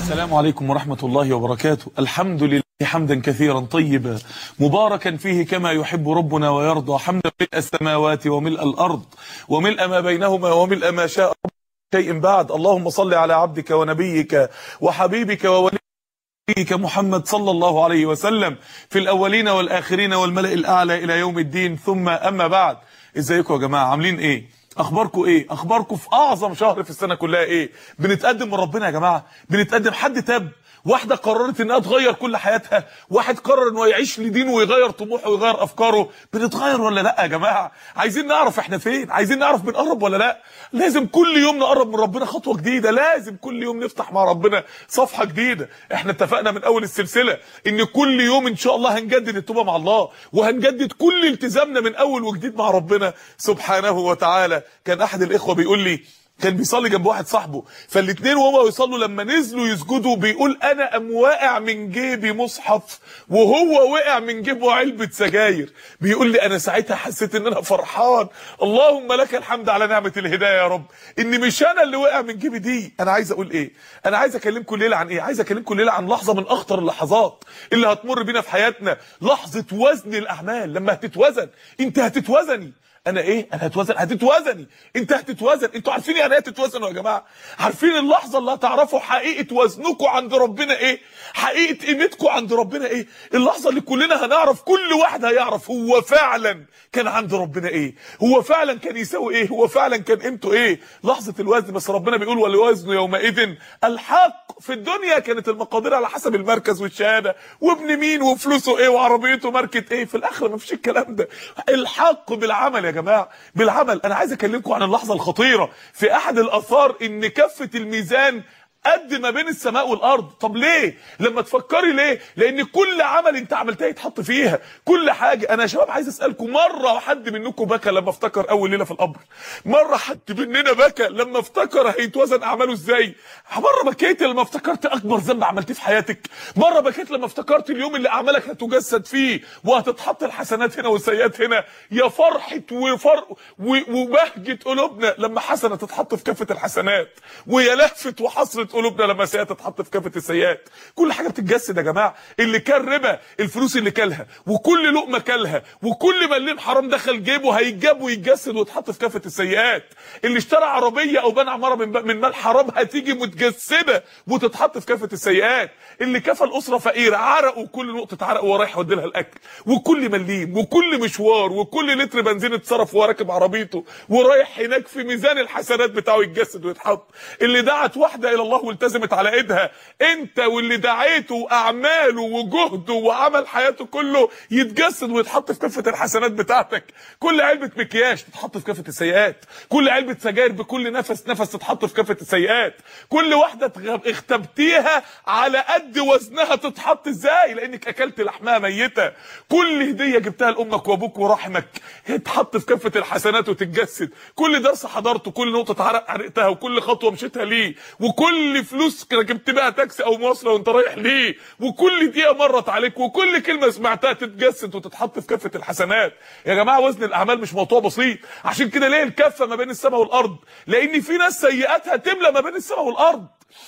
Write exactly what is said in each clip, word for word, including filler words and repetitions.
السلام عليكم ورحمة الله وبركاته. الحمد لله حمدا كثيرا طيبا مباركا فيه كما يحب ربنا ويرضى، حمدا ملء السماوات وملء الأرض وملء ما بينهما وملء ما شاء شيء بعد. اللهم صل على عبدك ونبيك وحبيبك ووليك محمد صلى الله عليه وسلم في الأولين والآخرين والملأ الأعلى إلى يوم الدين، ثم أما بعد. ازيكم يا جماعة؟ عاملين ايه؟ اخباركم ايه؟ اخباركم في اعظم شهر في السنه كلها ايه؟ بنتقدم من ربنا يا جماعه، بنتقدم. حد تاب؟ واحده قررت انها تغير كل حياتها، واحد قرر انه يعيش لدينه ويغير طموحه ويغير افكاره. بنتغير ولا لا يا جماعه؟ عايزين نعرف احنا فين، عايزين نعرف بنقرب ولا لا. لازم كل يوم نقرب من ربنا خطوه جديده، لازم كل يوم نفتح مع ربنا صفحه جديده. احنا اتفقنا من اول السلسله ان كل يوم ان شاء الله هنجدد التوبه مع الله، وهنجدد كل التزامنا من اول وجديد مع ربنا سبحانه وتعالى. كان احد الاخوه بيقول لي، كان بيصلي جنب واحد صاحبه، فالاثنين وهو يصلوا لما نزلوا يسجدوا بيقول انا ام واقع من جيبي مصحف وهو وقع من جيبه علبه سجاير. بيقول لي انا ساعتها حسيت ان انا فرحان، اللهم لك الحمد على نعمه الهدايه يا رب، ان مش انا اللي وقع من جيبي دي. انا عايز اقول ايه؟ انا عايز اكلمكم الليله عن ايه؟ عايز اكلمكم الليله عن لحظه من اخطر اللحظات اللي هتمر بينا في حياتنا، لحظه وزن الاعمال. لما هتتوزن، انت هتتوزني. انا ايه؟ انا هتوزن؟ هتتوزني، انت هتتوزن. انتوا عارفين يعني ايه تتوزنوا يا جماعه؟ عارفين اللحظه اللي هتعرفوا حقيقه وزنكم عند ربنا ايه؟ حقيقه قيمتكم عند ربنا ايه؟ اللحظه اللي كلنا هنعرف، كل واحد هيعرف هو فعلا كان عند ربنا ايه، هو فعلا كان يساوي ايه، هو فعلا كان قيمته ايه. لحظه الوزن. بس ربنا بيقول والوزن يومئذ الحق. في الدنيا كانت المقادير على حسب المركز والشهاده وابن مين وفلوسه ايه وعربيته ماركه ايه. في الاخره مفيش الكلام ده، الحق بالعمل يا جماعه، بالعمل. انا عايز اكلمكم عن اللحظه الخطيره في احد الاثار، ان كفه الميزان قد ما بين السماء والارض. طب ليه؟ لما تفكري ليه؟ لان كل عمل انت عملتها يتحط فيها كل حاجه. انا يا شباب عايز اسالكم، مره حد منكم بكى لما افتكر اول ليله في القبر؟ مره حد مننا بكى لما افتكر هيتوزن اعماله ازاي؟ مره بكيت لما افتكرت اكبر ذنب عملتيه في حياتك؟ مره بكيت لما افتكرت اليوم اللي اعمالك هتجسد فيه وهتتحط الحسنات هنا والسيئات هنا؟ يا فرحه وفرق وبهجه قلوبنا لما حسنه تتحط في كفه الحسنات، ويا لهفه وحسره قلوبنا لما سيئات تتحط في كافه السيئات. كل حاجه بتتجسد يا جماعه. اللي كان ربا، الفلوس اللي كلها وكل لقمه كلها وكل مليم حرام دخل جيبه هيتجاب ويتجسد ويتحط في كافه السيئات. اللي اشترى عربيه او بنى عماره من من مال حرام هتيجي متجسده وتتحط في كافه السيئات. اللي كفى الاسره فقيره، عرق وكل نقطه عرق وهو رايح يودي لها الاكل، وكل مليم وكل مشوار وكل لتر بنزين اتصرف وهو راكب عربيته ورايح هناك في ميزان الحسنات بتاعه يتجسد ويتحط. اللي دعت واحده الى الله والتزمت على ايدها، انت واللي دعيته واعماله وجهده وعمل حياته كله يتجسد ويتحط في كفه الحسنات بتاعتك. كل علبه مكياج تتحط في كفه السيئات، كل علبه سجاير بكل نفس نفس تتحط في كفه السيئات، كل واحده اختبتيها على قد وزنها تتحط ازاي لانك اكلت لحمها ميته. كل هديه جبتها لامك وابوك ورحمك تتحط في كفه الحسنات وتتجسد. كل درس حضرته، كل نقطه عرق عرقتها وكل خطوه مشيتها ليه، وكل فلوس ركبت بقى تاكسي او مواصله وانت رايح ليه، وكل دقيقه مرت عليك وكل كلمه سمعتها تتجسد وتتحط في كفه الحسنات. يا جماعه وزن الاعمال مش موضوع بسيط. عشان كده ليه الكفه ما بين السماء والارض؟ لان في ناس سيئاتها تملى ما بين السماء والارض،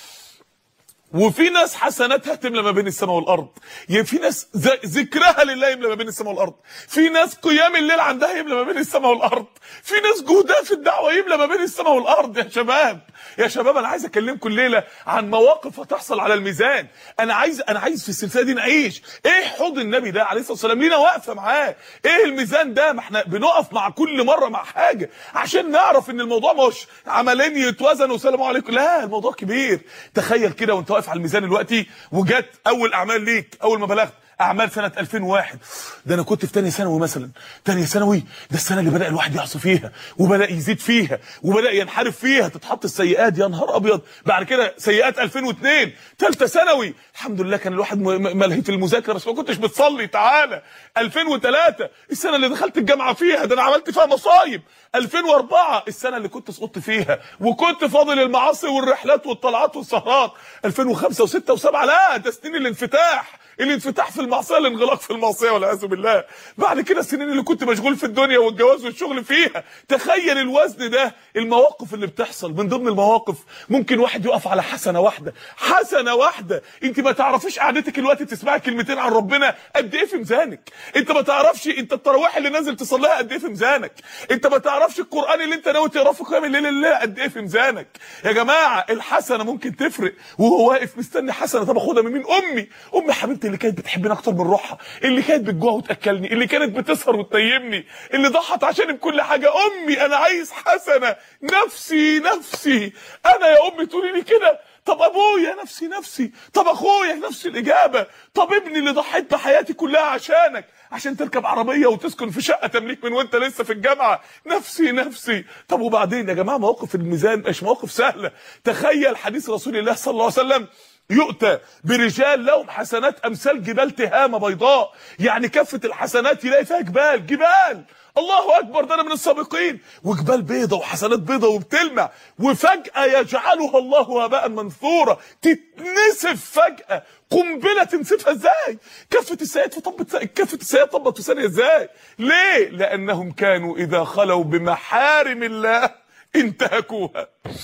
وفي ناس حسناتها تملى ما بين السماء والارض. يعني في ناس ذكرها لله يملى ما بين السماء والارض، في ناس قيام الليل عندها يملى ما بين السماء والارض، في ناس جهدها في الدعوه يملى ما بين السماء والارض. يا شباب يا شباب انا عايز اكلمكم الليله عن مواقف هتحصل على الميزان. انا عايز انا عايز في السلسله دي نعيش ايه حوض النبي ده عليه الصلاه والسلام، لينا واقفه معاه. ايه الميزان ده؟ ما احنا بنقف مع كل مره مع حاجه عشان نعرف ان الموضوع مش عملين يتوزنوا والسلام عليكم، لا الموضوع كبير. تخيل كده وانت واقف على الميزان دلوقتي وجت اول اعمال ليك اول ما بلغت، اعمال سنه ألفين وواحد. ده انا كنت في ثانيه ثانوي مثلا، ثانيه ثانوي ده السنه اللي بدا الواحد يعصي فيها وبدا يزيد فيها وبدا ينحرف فيها، تتحط السيئات. يا نهار ابيض. بعد كده سيئات ألفين واثنين، ثالثه ثانوي. الحمد لله كان الواحد ملهي في المذاكره بس ما كنتش بتصلي. تعالى ألفين وثلاثة، السنه اللي دخلت الجامعه فيها، ده انا عملت فيها مصايب. ألفين وأربعة، السنه اللي كنت سقطت فيها وكنت فاضل المعاصي والرحلات والطلعات والسهرات. ألفين وخمسة وستة وسبعة، لا ده سنين الانفتاح الانفتاح في المعصيه، الانغلاق في المعصيه والعياذ بالله. بعد كده السنين اللي كنت مشغول في الدنيا والجواز والشغل فيها. تخيل الوزن ده. المواقف اللي بتحصل، من ضمن المواقف ممكن واحد يقف على حسنه واحده، حسنه واحده. انت ما تعرفيش قعدتك الوقت تسمعي كلمتين عن ربنا قد ايه في ميزانك. انت ما تعرفش انت التراويح اللي نازل تصليها قد ايه في ميزانك. انت ما تعرفش القران اللي انت ناوي تقراه في قيام الليل الليله قد ايه في ميزانك. يا جماعه الحسنه ممكن تفرق. وهو واقف مستني حسنه، طب اخدها من مين؟ امي امي حبيبتي اللي كانت بتحبني اكتر من روحها، اللي كانت بتجوع وتاكلني، اللي كانت بتسهر وتطيبني، اللي ضحت عشاني بكل حاجه. امي انا عايز حسنه. نفسي نفسي انا يا امي تقولي لي كده. طب ابويا نفسي نفسي. طب اخويا نفس الاجابه. طب ابني اللي ضحيت بحياتي كلها عشانك، عشان تركب عربيه وتسكن في شقه تمليك من وانت لسه في الجامعه. نفسي نفسي. طب وبعدين يا جماعه مواقف الميزان مش مواقف سهله. تخيل حديث رسول الله صلى الله عليه وسلم، يؤتى برجال لهم حسنات امثال جبال تهامه بيضاء، يعني كفه الحسنات يلاقي فيها جبال جبال. الله اكبر، ده انا من السابقين. وجبال بيضه وحسنات بيضه وبتلمع، وفجاه يجعلها الله هباء منثورا، تتنسف فجاه. قنبله تنسفها ازاي؟ كفه السيئات طبت كفه السيئات طبت في ثانيه ازاي؟ ليه؟ لانهم كانوا اذا خلوا بمحارم الله انتهكوها.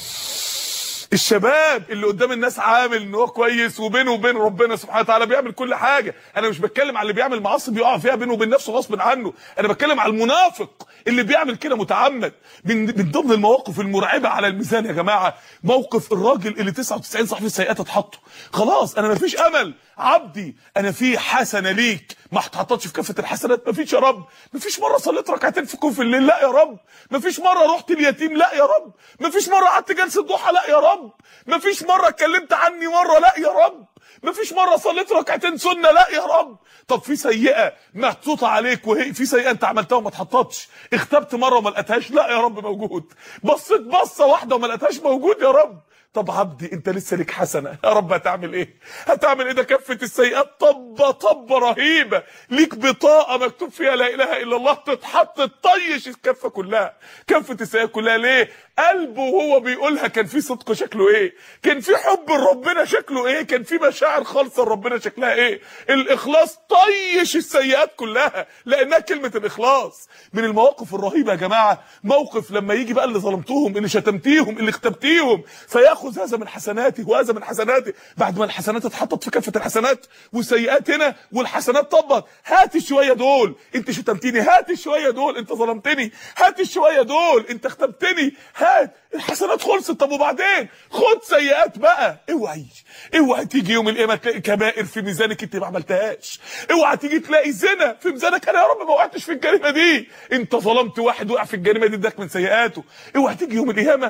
الشباب اللي قدام الناس عامل ان هو كويس وبينه وبين ربنا سبحانه وتعالى بيعمل كل حاجه. انا مش بتكلم على اللي بيعمل معاصي بيقع فيها بينه وبين نفسه غصب عنه، انا بتكلم على المنافق اللي بيعمل كده متعمد. من من ضمن المواقف المرعبه على الميزان يا جماعه موقف الراجل اللي تسعة وتسعين صحيفه سيئات اتحطوا. خلاص انا مفيش امل. عبدي انا في حسنه ليك ما اتحطتش في كفه الحسنات. مفيش يا رب. مفيش مره صليت ركعتين في كوف الليل، لا يا رب. مفيش مره رحت اليتيم، لا يا رب. مفيش مره قعدت جلسه ضحى، لا يا رب. مفيش مره اتكلمت عني مره، لا يا رب. مفيش مره صليت ركعتين سنه، لا يا رب. طب في سيئه محطوطه عليك، وهي في سيئه انت عملتها وما اتحطتش. اختبت مره وما لقيتهاش، لا يا رب موجود. بصيت بصه واحده وما لقيتهاش، موجود يا رب. طب عبدي انت لسه ليك حسنه، يا رب هتعمل ايه؟ هتعمل ايه؟ ده كفه السيئات طبه طبه رهيبه. ليك بطاقه مكتوب فيها لا اله الا الله، تتحط تطيش الكفه كلها، كفه السيئات كلها. ليه؟ قلبه وهو بيقولها كان في صدق شكله ايه؟ كان في حب لربنا شكله ايه؟ كان في مشاعر خالصه لربنا شكلها ايه؟ الاخلاص طيش السيئات كلها، لانها كلمه الاخلاص. من المواقف الرهيبه يا جماعه موقف لما يجي بقى اللي ظلمتوهم، اللي شتمتيهم، اللي اختبتيهم، فياخذ هذا من حسناته وهذا من حسناته. بعد ما الحسنات اتحطت في كفه الحسنات والسيئات هنا والحسنات طبت، هات الشويه دول انت شتمتني، هات الشويه دول انت ظلمتني، هات الشويه دول انت اختبتني، هات الحسنات خلصت. طب وبعدين خد سيئات بقى. اوعي اوعي تيجي يوم القيامه تلاقي كبائر في ميزانك انت ما عملتهاش. اوعي تيجي تلاقي زنا في ميزانك، انا يا رب ما وقعتش في الجريمه دي. انت ظلمت واحد وقع في الجريمه دي، اداك من سيئاته. اوعي تيجي يوم القيامه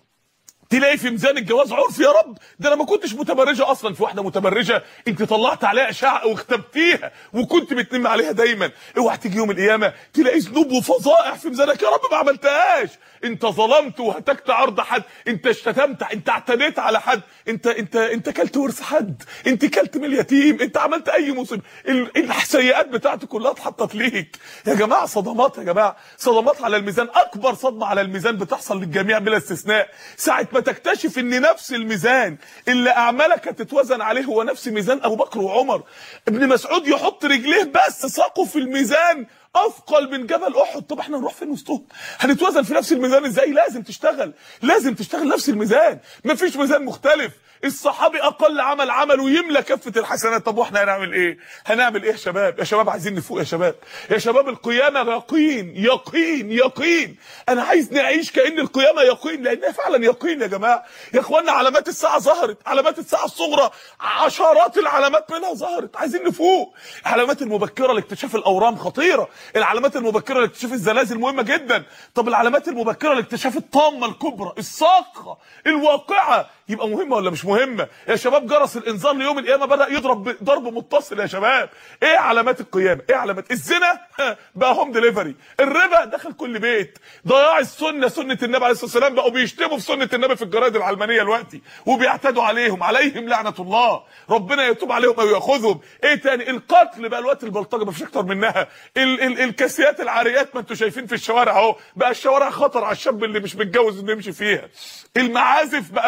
تلاقي في ميزان الجواز عرف، يا رب ده انا ما كنتش متبرجه اصلا. في واحده متبرجه انت طلعت عليها اشاعه واختبتيها وكنت بتنم عليها دايما. اوعى تيجي يوم القيامه تلاقي ذنوب وفظائع في ميزانك، يا رب ما عملتهاش. انت ظلمت وهتكت عرض حد، انت اشتتمت، انت اعتديت على حد، انت انت انت كلت ورث حد، انت كلت من اليتيم، انت عملت اي مصيبه. السيئات بتاعتك كلها اتحطت ليك. يا جماعه صدمات، يا جماعه صدمات على الميزان. اكبر صدمه على الميزان بتحصل للجميع بلا استثناء ساعه ما تكتشف ان نفس الميزان اللي اعمالك هتتوزن عليه هو نفس ميزان ابو بكر وعمر. ابن مسعود يحط رجليه بس ساقه في الميزان اثقل من جبل احد. طب احنا نروح فين وسطهم؟ هنتوزن في نفس الميزان ازاي؟ لازم تشتغل، لازم تشتغل نفس الميزان، مفيش ميزان مختلف. الصحابي اقل عمل عمله يملى كفه الحسنات. طب واحنا هنعمل ايه؟ هنعمل ايه يا شباب؟ يا شباب عايزين نفوق يا شباب. يا شباب القيامه يقين يقين يقين. انا عايز نعيش كأن القيامه يقين، لانها فعلا يقين يا جماعه. يا اخوانا علامات الساعه ظهرت، علامات الساعه الصغرى عشرات العلامات منها ظهرت. عايزين نفوق. العلامات المبكره لاكتشاف الاورام خطيره، العلامات المبكره لاكتشاف الزلازل مهمه جدا. طب العلامات المبكره لاكتشاف الطامه الكبرى الصاخه الواقعه يبقى مهمه ولا مش مهمه؟ يا شباب جرس الانذار ليوم القيامه بدا يضرب ضرب متصل يا شباب. ايه علامات القيامه؟ ايه علامات الزنا؟ بقى هوم ديليفري. الربا دخل كل بيت. ضياع السنه، سنه النبي عليه الصلاه والسلام، بقوا بيشتموا في سنه النبي في الجرايد العلمانيه دلوقتي وبيعتدوا عليهم، عليهم لعنه الله. ربنا يتوب عليهم او ياخذهم. ايه تاني؟ القتل بقى الوقت البلطجه مفيش اكتر منها. ال ال الكاسيات العاريات ما انتوا شايفين في الشوارع اهو، بقى الشوارع خطر على الشاب اللي مش متجوز انه يمشي فيها. المعازف بقى في دعاء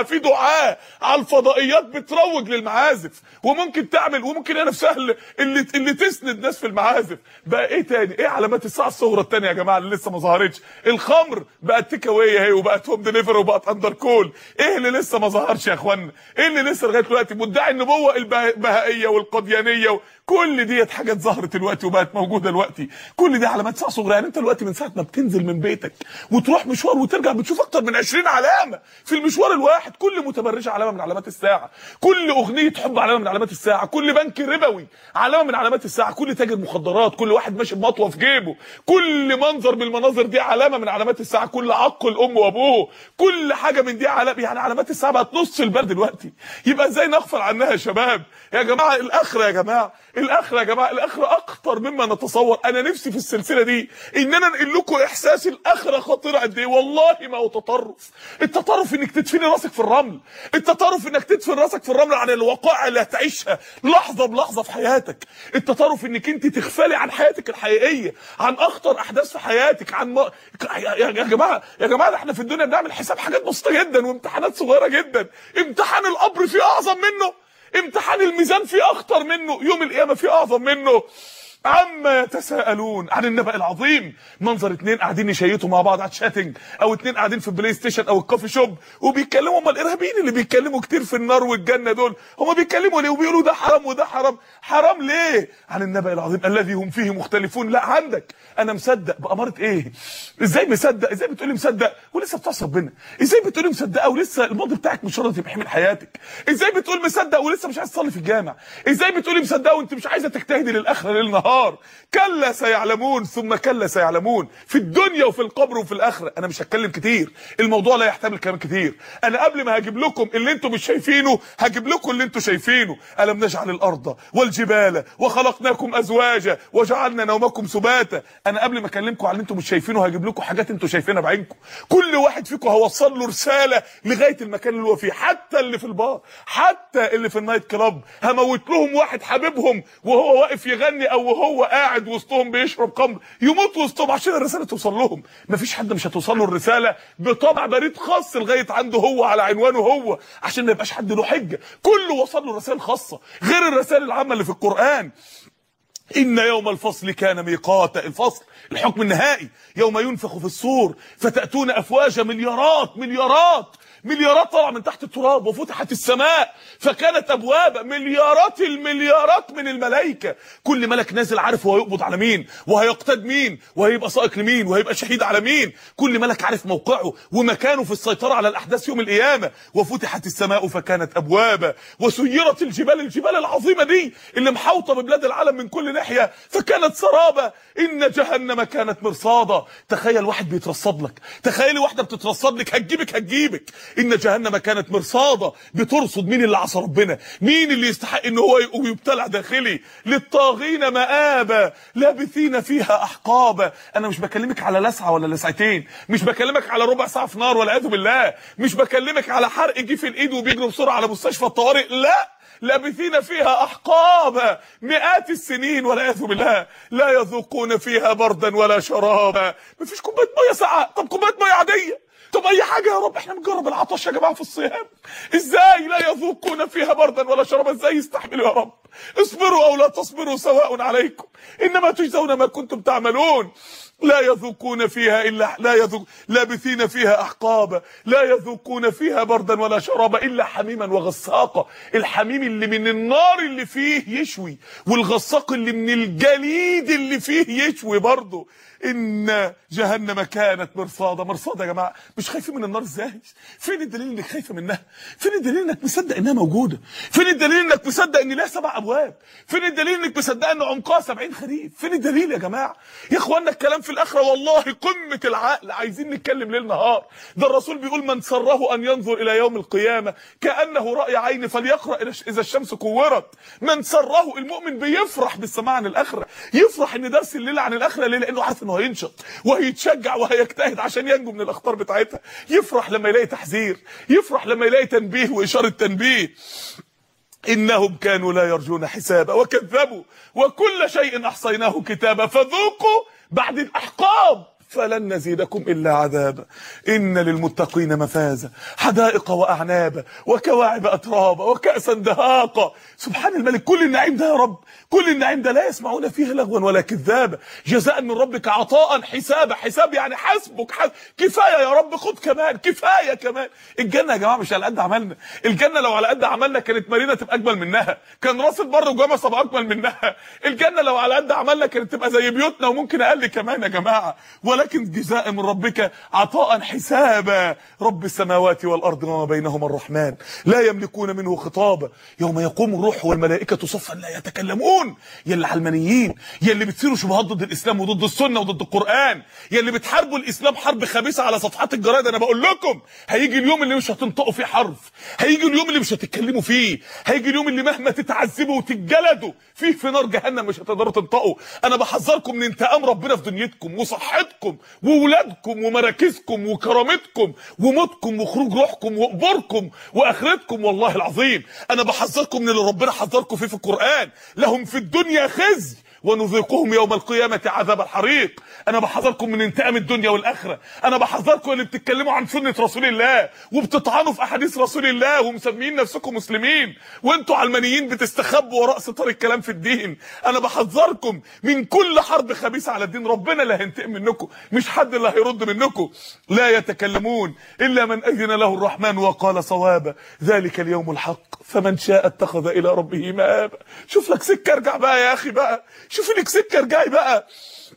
دعاه على الفضائيات بتروج للمعازف، وممكن تعمل وممكن هي نفسها اللي اللي تسند ناس في المعازف. بقى ايه تاني؟ ايه علامات الساعه الصغرى الثانيه يا جماعه اللي لسه ما ظهرتش؟ الخمر بقت تيك اواي اهي، وبقت هوم ديليفري، وبقت اندر كول. ايه اللي لسه ما ظهرش يا اخوانا؟ ايه اللي لسه لغايه دلوقتي مدعي النبوه؟ البهائيه والقديانيه، كل ديت حاجات ظهرت دلوقتي وبقت موجوده دلوقتي. كل دي علامات ساعه صغرى. يعني انت دلوقتي من ساعه ما بتنزل من بيتك وتروح مشوار وترجع بتشوف اكتر من عشرين علامه في المشوار الواحد. كل متبرجه علامه من علامات الساعه، كل اغنيه حب علامه من علامات الساعه، كل بنك ربوي علامه من علامات الساعه، كل تاجر مخدرات، كل واحد ماشي بمطوه في جيبه، كل منظر من المناظر دي علامه من علامات الساعه، كل عق الام وابوه، كل حاجه من دي علامه. يعني علامات الساعه بقت نص البلد دلوقتي. يبقى ازاي نغفل عنها يا شباب؟ يا جماعه الاخره، يا جماعه الاخره، يا جماعه الاخره اخطر مما نتصور. انا نفسي في السلسله دي ان انا انقل لكم احساس الاخره خطيره قد ايه. والله ما هو تطرف. التطرف انك تدفني راسك في الرمل، التطرف انك تدفن راسك في الرمل عن الوقائع اللي هتعيشها لحظه بلحظه في حياتك، التطرف انك انت تغفلي عن حياتك الحقيقيه، عن اخطر احداث في حياتك، عن ما... يا جماعه يا جماعه احنا في الدنيا بنعمل حساب حاجات بسيطه جدا وامتحانات صغيره جدا. امتحان القبر فيه اعظم منه، امتحان الميزان فيه اخطر منه، يوم القيامه فيه اعظم منه. عما يتساءلون عن النبأ العظيم. منظر اتنين قاعدين يشيتوا مع بعض على الشاتنج، او اتنين قاعدين في البلاي ستيشن او الكوفي شوب وبيتكلموا. هم الارهابيين اللي بيتكلموا كتير في النار والجنه دول، هم بيتكلموا ليه وبيقولوا ده حرام وده حرام؟ حرام ليه؟ عن النبأ العظيم الذي هم فيه مختلفون. لا عندك انا مصدق بأمارة ايه؟ ازاي مصدق؟ ازاي بتقولي مصدق ولسه بتعصي ربنا؟ ازاي بتقولي مصدقه ولسه الماضي بتاعك مش راضي تمحيه من حياتك؟ ازاي بتقول مصدق ولسه مش عايز تصلي في الجامع؟ ازاي بتقولي مصدقه وانت مش عايزه تجتهدي للاخره ليل نهار؟ كلا سيعلمون ثم كلا سيعلمون، في الدنيا وفي القبر وفي الاخره. انا مش هتكلم كتير، الموضوع لا يحتمل كلام كتير. انا قبل ما هجيب لكم اللي انتم مش شايفينه هجيب لكم اللي انتم شايفينه. الم نجعل الارض والجبال وخلقناكم ازواجا وجعلنا نومكم سباتا. انا قبل ما اكلمكم على اللي انتم مش شايفينه هجيب لكم حاجات انتم شايفينها بعينكم. كل واحد فيكم هوصل له رساله لغايه المكان اللي هو فيه، حتى اللي في البار، حتى اللي في النايت كلاب. هموت لهم واحد حبيبهم وهو واقف يغني او وهو قاعد وسطهم بيشرب خمر، يموت وسطهم عشان الرساله توصل لهم. مفيش حد مش هتوصل له الرساله بطبع بريد خاص لغايه عنده هو على عنوانه هو، عشان ما يبقاش حد له حجه. كله وصل له رسائل خاصه غير الرسائل العامه اللي في القران. إن يوم الفصل كان ميقاتا. الفصل الحكم النهائي، يوم ينفخ في الصور فتأتون أفواجا. مليارات مليارات مليارات طالعه من تحت التراب، وفتحت السماء فكانت ابوابا. مليارات المليارات من الملائكه، كل ملك نازل عارف هو هيقبض على مين وهيقتاد مين وهيبقى سائق لمين وهيبقى شهيد على مين. كل ملك عارف موقعه ومكانه في السيطره على الاحداث يوم القيامه. وفتحت السماء فكانت ابوابا وسيرت الجبال، الجبال العظيمه دي اللي محاوطه ببلاد العالم من كل ناحيه، فكانت سرابا. ان جهنم كانت مرصادا. تخيل واحد بيترصد لك، تخيلي واحده بتترصد لك، هتجيبك هتجيبك. ان جهنم كانت مرصادا، بترصد مين اللي عصى ربنا، مين اللي يستحق ان هو يبتلع داخلي. للطاغين مآبا لابثين فيها احقابا. انا مش بكلمك على لسعه ولا لسعتين، مش بكلمك على ربع ساعه في نار والعياذ بالله، مش بكلمك على حرق جه في الايد وبيجروا بسرعه على مستشفى الطوارئ، لا، لابثين فيها احقابا مئات السنين والعياذ بالله. لا يذوقون فيها بردا ولا شرابا. مفيش كوبايه ميه ساقعه، طب كوبايه ميه عاديه، طب اي حاجه يا رب. احنا بنجرب العطش يا جماعه في الصيام، ازاي لا يذوقون فيها بردا ولا شرابا؟ ازاي يستحملوا يا رب؟ اصبروا او لا تصبروا سواء عليكم انما تجزون ما كنتم تعملون. لا يذوقون فيها الا لا يذوق لابثين فيها احقابا لا يذوقون فيها بردا ولا شرابا الا حميما وغساقا. الحميم اللي من النار اللي فيه يشوي، والغساق اللي من الجليد اللي فيه يشوي برضه. ان جهنم كانت مرصادا. مرصادا يا جماعه، مش خايفين من النار ازاي؟ فين الدليل انك خايفه منها؟ فين الدليل انك مصدق انها موجوده؟ فين الدليل انك مصدق ان لها سبع ابواب؟ فين الدليل انك مصدق ان عمقها سبعين خريف؟ فين الدليل يا جماعه؟ يا اخوانا الكلام في الاخره والله قمه العقل، عايزين نتكلم ليل نهار. ده الرسول بيقول من سره ان ينظر الى يوم القيامه كانه راي عين فليقرا اذا الشمس كورت. من سره، المؤمن بيفرح بالسماع عن الاخره، يفرح ان درس الليله عن الاخره ليه؟ لانه عارف انه هينشط وهيتشجع وهيجتهد عشان ينجو من الاخطار بتاعتها. يفرح لما يلاقي تحذير، يفرح لما يلاقي تنبيه واشاره تنبيه. انهم كانوا لا يرجون حسابا وكذبوا وكل شيء احصيناه كتابا فذوقوا بعد الاحقاب. فلن نزيدكم إلا عذابا إن للمتقين مفازا حدائق وأعنابا وكواعب أترابا وكأسا دهاقا. سبحان الملك، كل النعيم ده يا رب، كل النعيم ده لا يسمعون فيه لغوا ولا كذابا، جزاء من ربك عطاء حسابا. حساب يعني حسبك، حسب. كفاية يا رب، خد كمان، كفاية كمان. الجنة يا جماعة مش على قد عملنا، الجنة لو على قد عملنا كانت مارينا تبقى أجمل منها، كان راس البر وجمصة تبقى أجمل منها. الجنة لو على قد عملنا كانت تبقى زي بيوتنا وممكن أقل كمان يا جماعة. ولكن جزاء من ربك عطاء حسابا. رب السماوات والأرض وما بينهما الرحمن لا يملكون منه خطابا. يوم يقوم الروح والملائكة صفا لا يتكلمون. يا اللي علمانيين، يا اللي بتصيروا شبهات ضد الإسلام وضد السنة وضد القرآن، يا اللي بتحاربوا الإسلام حرب خبيثة على صفحات الجرايد، أنا بقول لكم هيجي اليوم اللي مش هتنطقوا فيه حرف، هيجي اليوم اللي مش هتتكلموا فيه، هيجي اليوم اللي مهما تتعذبوا وتتجلدوا فيه في نار جهنم مش هتقدروا تنطقوا. أنا بحذركم من انتقام ربنا في دنيتكم وصحتكم وولادكم ومراكزكم وكرامتكم وموتكم وخروج روحكم وقبوركم واخرتكم. والله العظيم انا بحذركم من اللي ربنا حذركم فيه في القرآن. لهم في الدنيا خزي ونذيقهم يوم القيامة عذاب الحريق. انا بحذركم من انتقام الدنيا والاخره. انا بحذركم اللي بتتكلموا عن سنة رسول الله وبتطعنوا في احاديث رسول الله ومسميين نفسكم مسلمين وانتوا علمانيين بتستخبوا وراء ستار الكلام في الدين. انا بحذركم من كل حرب خبيثة على الدين. ربنا اللي هينتقم منكم، مش حد اللي هيرد منكم. لا يتكلمون الا من اذن له الرحمن وقال صوابا. ذلك اليوم الحق فمن شاء اتخذ الى ربه مآبا. شوف لك سكه ارجع بقى يا اخي بقى، شوف لك سكه ارجعي بقى.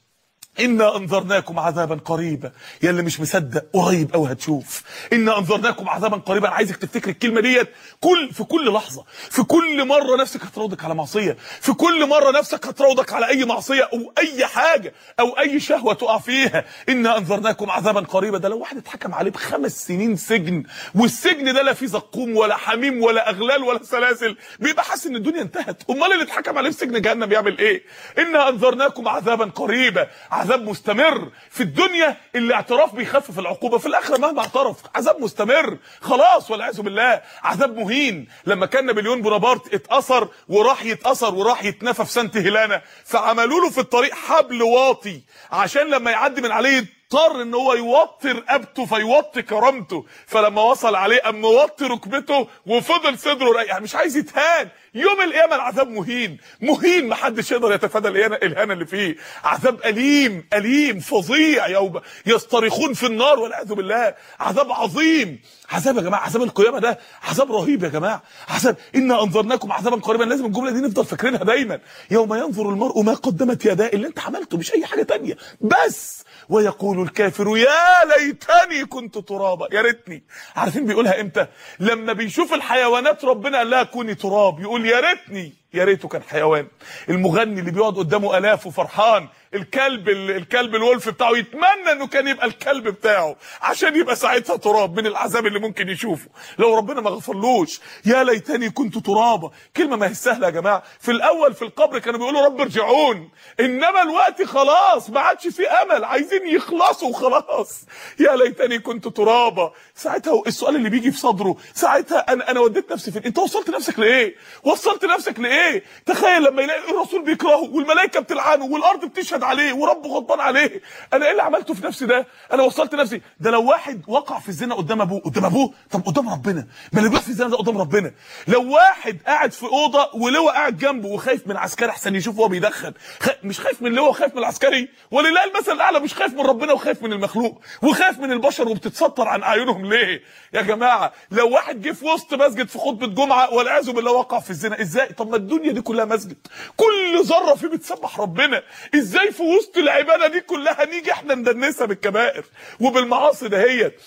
إنا أنذرناكم عذابا قريبا. يا اللي مش مصدق قريب قوي هتشوف. إنا أنذرناكم عذابا قريبا. أنا عايزك تفتكر الكلمة ديت كل في كل لحظة، في كل مرة نفسك هتراودك على معصية، في كل مرة نفسك هتراودك على أي معصية أو أي حاجة أو أي شهوة تقع فيها. إنا أنذرناكم عذابا قريبا. ده لو واحد اتحكم عليه بخمس سنين سجن، والسجن ده لا فيه زقوم ولا حميم ولا أغلال ولا سلاسل، بيبقى حاسس إن الدنيا انتهت. أمال اللي اتحكم عليه في سجن جهنم يعمل إيه؟ إنا أنذرناكم عذابا قريبا. عذاب مستمر. في الدنيا الاعتراف بيخفف العقوبة، في الاخره مهما اعترف عذاب مستمر خلاص والعياذ بالله. عذاب مهين. لما كان نابليون بونابرت اتأثر وراح يتأثر وراح يتنفى في سانت هيلانا، فعملوا له في الطريق حبل واطي عشان لما يعدي من عليه اضطر ان هو يوطي رقبته فيوطي كرامته، فلما وصل عليه قام موطي ركبته وفضل صدره رايق، يعني مش عايز يتهان. يوم القيامه العذاب مهين مهين، محدش يقدر يتفادى الاهانه اللي فيه. عذاب اليم اليم فظيع، يوم يصطرخون في النار والعياذ بالله. عذاب عظيم. عذاب يا جماعه، عذاب القيامه ده عذاب رهيب يا جماعه. عذاب انا انذرناكم عذابا قريبا. لازم الجمله دي نفضل فاكرينها دايما. يوم ينظر المرء ما قدمت يداه، اللي انت عملته مش اي حاجه تانية بس. ويقول الكافر يا ليتني كنت ترابا. يا ريتني. عارفين بيقولها امتى؟ لما بيشوف الحيوانات ربنا قال لها كوني تراب، يقول يا ريتني، يا ريته كان حيوان. المغني اللي بيقعد قدامه الاف وفرحان، الكلب الكلب الولف بتاعه يتمنى انه كان يبقى الكلب بتاعه عشان يبقى ساعتها تراب من العذاب اللي ممكن يشوفه لو ربنا ما غفرلوش. يا ليتني كنت ترابا. كلمه ما هي سهله يا جماعه. في الاول في القبر كانوا بيقولوا رب ارجعون، انما الوقت خلاص ما عادش في امل، عايزين يخلصوا خلاص. يا ليتني كنت ترابا. ساعتها السؤال اللي بيجي في صدره ساعتها انا انا وديت نفسي فين؟ انت وصلت نفسك لايه؟ وصلت نفسك لايه؟ تخيل لما يلاقي الرسول بيكرهه والملائكه بتلعنه والارض بتشهد عليه وربه غضبان عليه. انا ايه اللي عملته في نفسي ده؟ انا وصلت نفسي. ده لو واحد وقع في الزنا قدام ابوه، قدام ابوه، طب قدام ربنا. ما اللي بيقع في الزنا ده قدام ربنا. لو واحد قاعد في اوضه ولواء قاعد جنبه وخايف من عسكري احسن يشوفه وهو بيدخن، خ... مش خايف من اللواء وخايف من العسكري؟ ولله المثل الاعلى مش خايف من ربنا وخايف من المخلوق وخايف من البشر وبتتستر عن اعينهم ليه؟ يا جماعه لو واحد جه في وسط مسجد في خطبه جمعه والعياذ بالله وقع في الزنا، ازاي؟ طب ما الدنيا دي كلها مسجد، كل ذره فيه بتسبح ربنا، ازاي في وسط العباده دي كلها نيجي احنا ندنسها بالكبائر وبالمعاصي دهيت؟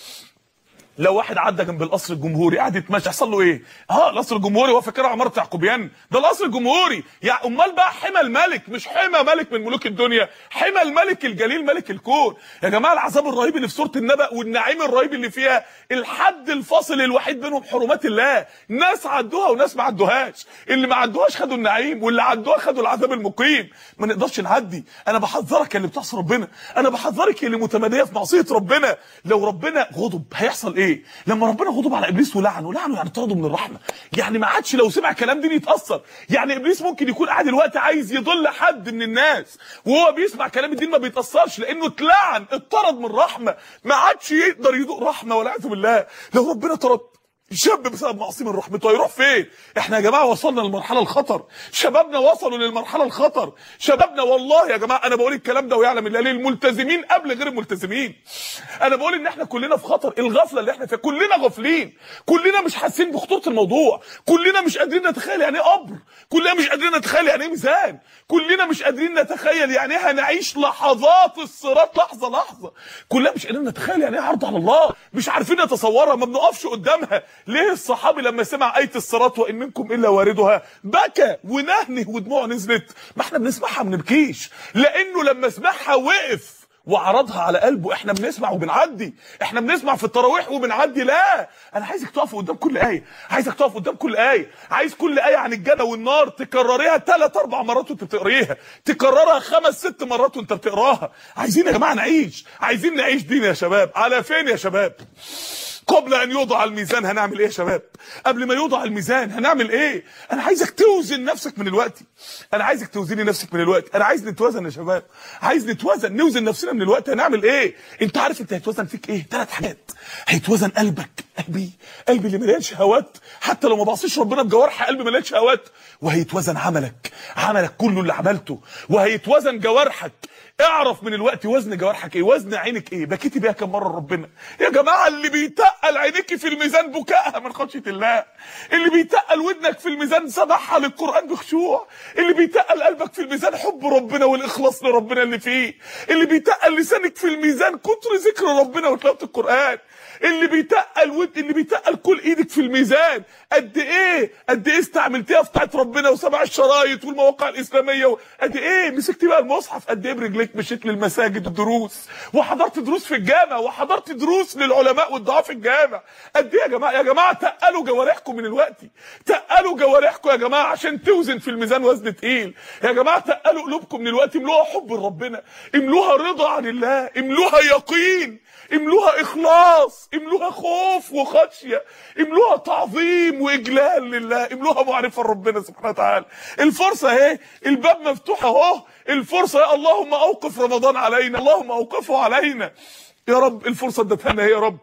لو واحد عدى جنب القصر الجمهوري قاعد يتمشى يحصل له ايه؟ اه القصر الجمهوري هو فاكرها عماره يعقوبيان، ده القصر الجمهوري. يعني امال بقى حمى الملك، مش حمى ملك من ملوك الدنيا، حمى الملك الجليل ملك الكون. يا جماعه العذاب الرهيب اللي في سوره النبأ والنعيم الرهيب اللي فيها الحد الفاصل الوحيد بينهم حرمات الله. ناس عدوها وناس ما عدوهاش، اللي ما عدوهاش خدوا النعيم واللي عدوها خدوا العذاب المقيم. ما نقدرش نعدي. انا بحذرك يا اللي بتعصي ربنا، انا بحذرك يا اللي متماديه في معصيه ربنا. لو ربنا غضب هيحصل ايه؟ ايه لما ربنا غضب على ابليس ولعنه؟ لعنه يعني طرده من الرحمه، يعني ما عادش لو سمع كلام دين يتاثر. يعني ابليس ممكن يكون قاعد دلوقتي عايز يضل حد من الناس وهو بيسمع كلام الدين ما بيتاثرش، لانه اتلعن، اتطرد من الرحمه، ما عادش يقدر يدوق رحمه والعياذ بالله. لو ربنا طرد شاب بسبب معصيه من رحمته هيروح فين؟ احنا يا جماعه وصلنا للمرحله الخطر، شبابنا وصلوا للمرحله الخطر، شبابنا والله يا جماعه انا بقول الكلام ده ويعلم الله، للملتزمين قبل غير الملتزمين. انا بقول ان احنا كلنا في خطر، الغفله اللي احنا فيها، كلنا غافلين، كلنا مش حاسين بخطوره الموضوع، كلنا مش قادرين نتخيل يعني ايه قبر، كلنا مش قادرين نتخيل يعني ايه ميزان، كلنا مش قادرين نتخيل يعني ايه هنعيش لحظات الصراط لحظه لحظه، كلنا مش قادرين نتخيل يعني ايه عرض على الله، مش عارفين نتصورها، ما بنقفش قدامها. ليه الصحابي لما سمع آية الصراط وإن منكم إلا واردها بكى ونهنه ودموعه نزلت؟ ما احنا بنسمعها ما بنبكيش، لأنه لما سمعها وقف وعرضها على قلبه. احنا بنسمع وبنعدي، احنا بنسمع في التراويح وبنعدي. لا، انا عايزك تقف قدام كل آية، عايزك تقف قدام كل آية، عايز كل آية عن الجنة والنار تكرريها ثلاث اربع مرات وانت بتقريها، تكررها خمس ست مرات وانت بتقراها. عايزين يا جماعة نعيش، عايزين نعيش دين يا شباب. على فين يا شباب؟ قبل ان يوضع الميزان هنعمل ايه يا شباب؟ قبل ما يوضع الميزان هنعمل ايه؟ انا عايزك توزن نفسك من الوقت، انا عايزك توزني نفسك من الوقت، انا عايز نتوازن يا شباب، عايز نتوازن، نوزن نفسنا من الوقت. هنعمل ايه؟ انت عارف انت هيتوزن فيك ايه؟ ثلاث حاجات. هيتوزن قلبك، قلبي قلبي اللي مليان شهوات، حتى لو ما بعصيش ربنا بجوارح قلبي مليان شهوات. وهيتوزن عملك، عملك كله اللي عملته. وهيتوزن جوارحك. اعرف من الوقت وزن جوارحك ايه، وزن عينك ايه، بكيتي بيها كم مره ربنا يا جماعه؟ اللي بيتقل عينيكي في الميزان بكائها من خشيه الله، اللي بيتقل ودنك في الميزان سماعها للقران بخشوع، اللي بيتقل قلبك في الميزان حب ربنا والاخلاص لربنا اللي فيه، اللي بيتقل لسانك في الميزان كتر ذكر ربنا وتلاوه القران، اللي بيتقل ود اللي بيتقل كل ايدك في الميزان قد ايه قد ايه استعملتيها في طاعه ربنا وسماع الشرايط والمواقع الاسلاميه، قد ايه مسكتي بقى المصحف، قد ايه برجليك مشيت للمساجد الدروس وحضرت دروس في الجامع وحضرت دروس للعلماء والدعاة في الجامع. قد ايه يا جماعه؟ يا جماعه تقلوا جوارحكم من الوقت، تقلوا جوارحكم يا جماعه عشان توزن في الميزان وزن تقيل. يا جماعه تقلوا قلوبكم من الوقت، املوها حب لربنا، املوها رضا عن الله، املوها يقين، املوها اخلاص، املوها خوف وخشيه، املوها تعظيم واجلال لله، املوها معرفه لربنا سبحانه وتعالى. الفرصه اهي، الباب مفتوح اهو، الفرصه يا اللهم اوقف رمضان علينا، اللهم اوقفه علينا يا رب. الفرصه ادتها لنا يا رب.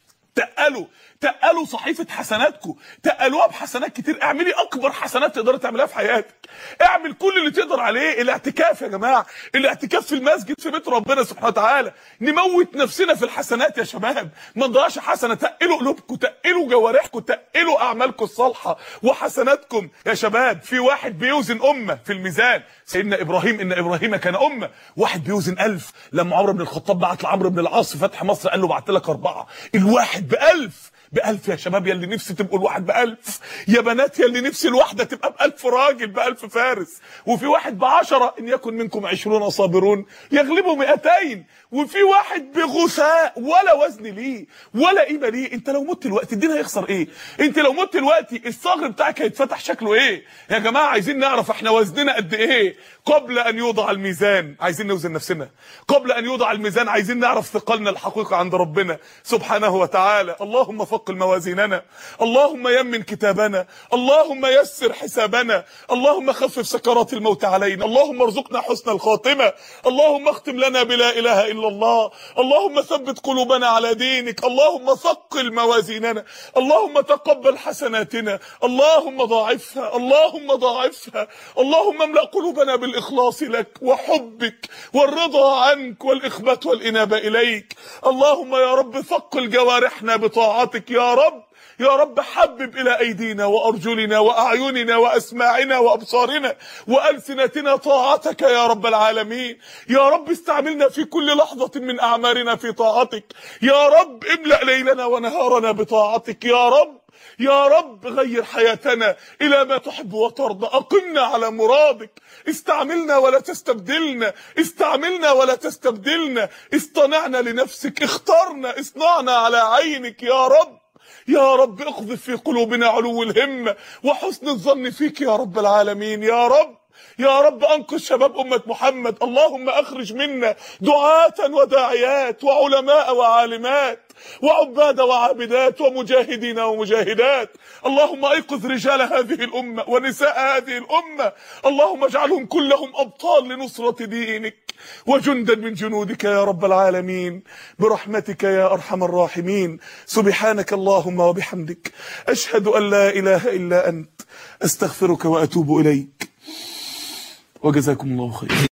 تقلوا تقلوا صحيفه حسناتكم، تقلوها بحسنات كتير. اعملي اكبر حسنات تقدر تعملها في حياتك، اعمل كل اللي تقدر عليه. الاعتكاف يا جماعه، الاعتكاف في المسجد في بيت ربنا سبحانه وتعالى، نموت نفسنا في الحسنات يا شباب، ما نضيعش حسنه. تقلوا قلوبكم، تقلوا جوارحكم، تقلوا اعمالكم الصالحه وحسناتكم يا شباب. في واحد بيوزن امه في الميزان، سيدنا ابراهيم، ان ابراهيم كان امه. واحد بيوزن ألف، لما عمرو بن الخطاب بعت لعمرو بن العاص في فتح مصر قال له بعت لك اربعه، الواحد بألف. بألف يا شباب، يا اللي نفسي تبقوا الواحد بألف، يا بنات يا اللي نفسي الواحدة تبقى بألف راجل، بألف فارس. وفي واحد بعشرة، إن يكن منكم عشرون صابرون يغلبوا مئتين. وفي واحد بغثاء ولا وزن ليه ولا قيمة ليه. انت لو مت الوقت الدين هيخسر ايه؟ انت لو مت الوقت الصاغر بتاعك هيتفتح شكله ايه؟ يا جماعة عايزين نعرف احنا وزننا قد ايه قبل ان يوضع الميزان. عايزين نوزن نفسنا قبل ان يوضع الميزان، عايزين نعرف ثقلنا الحقيقة عند ربنا سبحانه وتعالى. اللهم ثقل موازيننا، اللهم يمن كتابنا، اللهم يسر حسابنا، اللهم خفف سكرات الموت علينا، اللهم ارزقنا حسن الخاتمة، اللهم اختم لنا بلا اله الا الله، اللهم ثبت قلوبنا على دينك، اللهم ثقل موازيننا، اللهم تقبل حسناتنا، اللهم ضاعفها، اللهم ضاعفها، اللهم املأ قلوبنا بالاخلاص لك وحبك والرضا عنك والاخبات والانابة اليك. اللهم يا رب ثقل جوارحنا بطاعتك يا رب، يا رب حبب الى ايدينا وارجلنا واعيننا واسماعنا وابصارنا والسنتنا طاعتك يا رب العالمين. يا رب استعملنا في كل لحظة من اعمارنا في طاعتك، يا رب املأ ليلنا ونهارنا بطاعتك، يا رب يا رب غير حياتنا الى ما تحب وترضى، اقمنا على مرادك، استعملنا ولا تستبدلنا، استعملنا ولا تستبدلنا، اصطنعنا لنفسك، اخترنا، اصنعنا على عينك يا رب. يا رب اقذف في قلوبنا علو الهمة وحسن الظن فيك يا رب العالمين. يا رب يا رب انقذ شباب امة محمد. اللهم اخرج منا دعاة وداعيات وعلماء وعالمات وعباد وعابدات ومجاهدين ومجاهدات. اللهم ايقظ رجال هذه الامة ونساء هذه الامة. اللهم اجعلهم كلهم ابطال لنصرة دينك وجندا من جنودك يا رب العالمين برحمتك يا ارحم الراحمين. سبحانك اللهم وبحمدك اشهد ان لا اله الا انت استغفرك واتوب اليك. وجزاكم الله خيرا.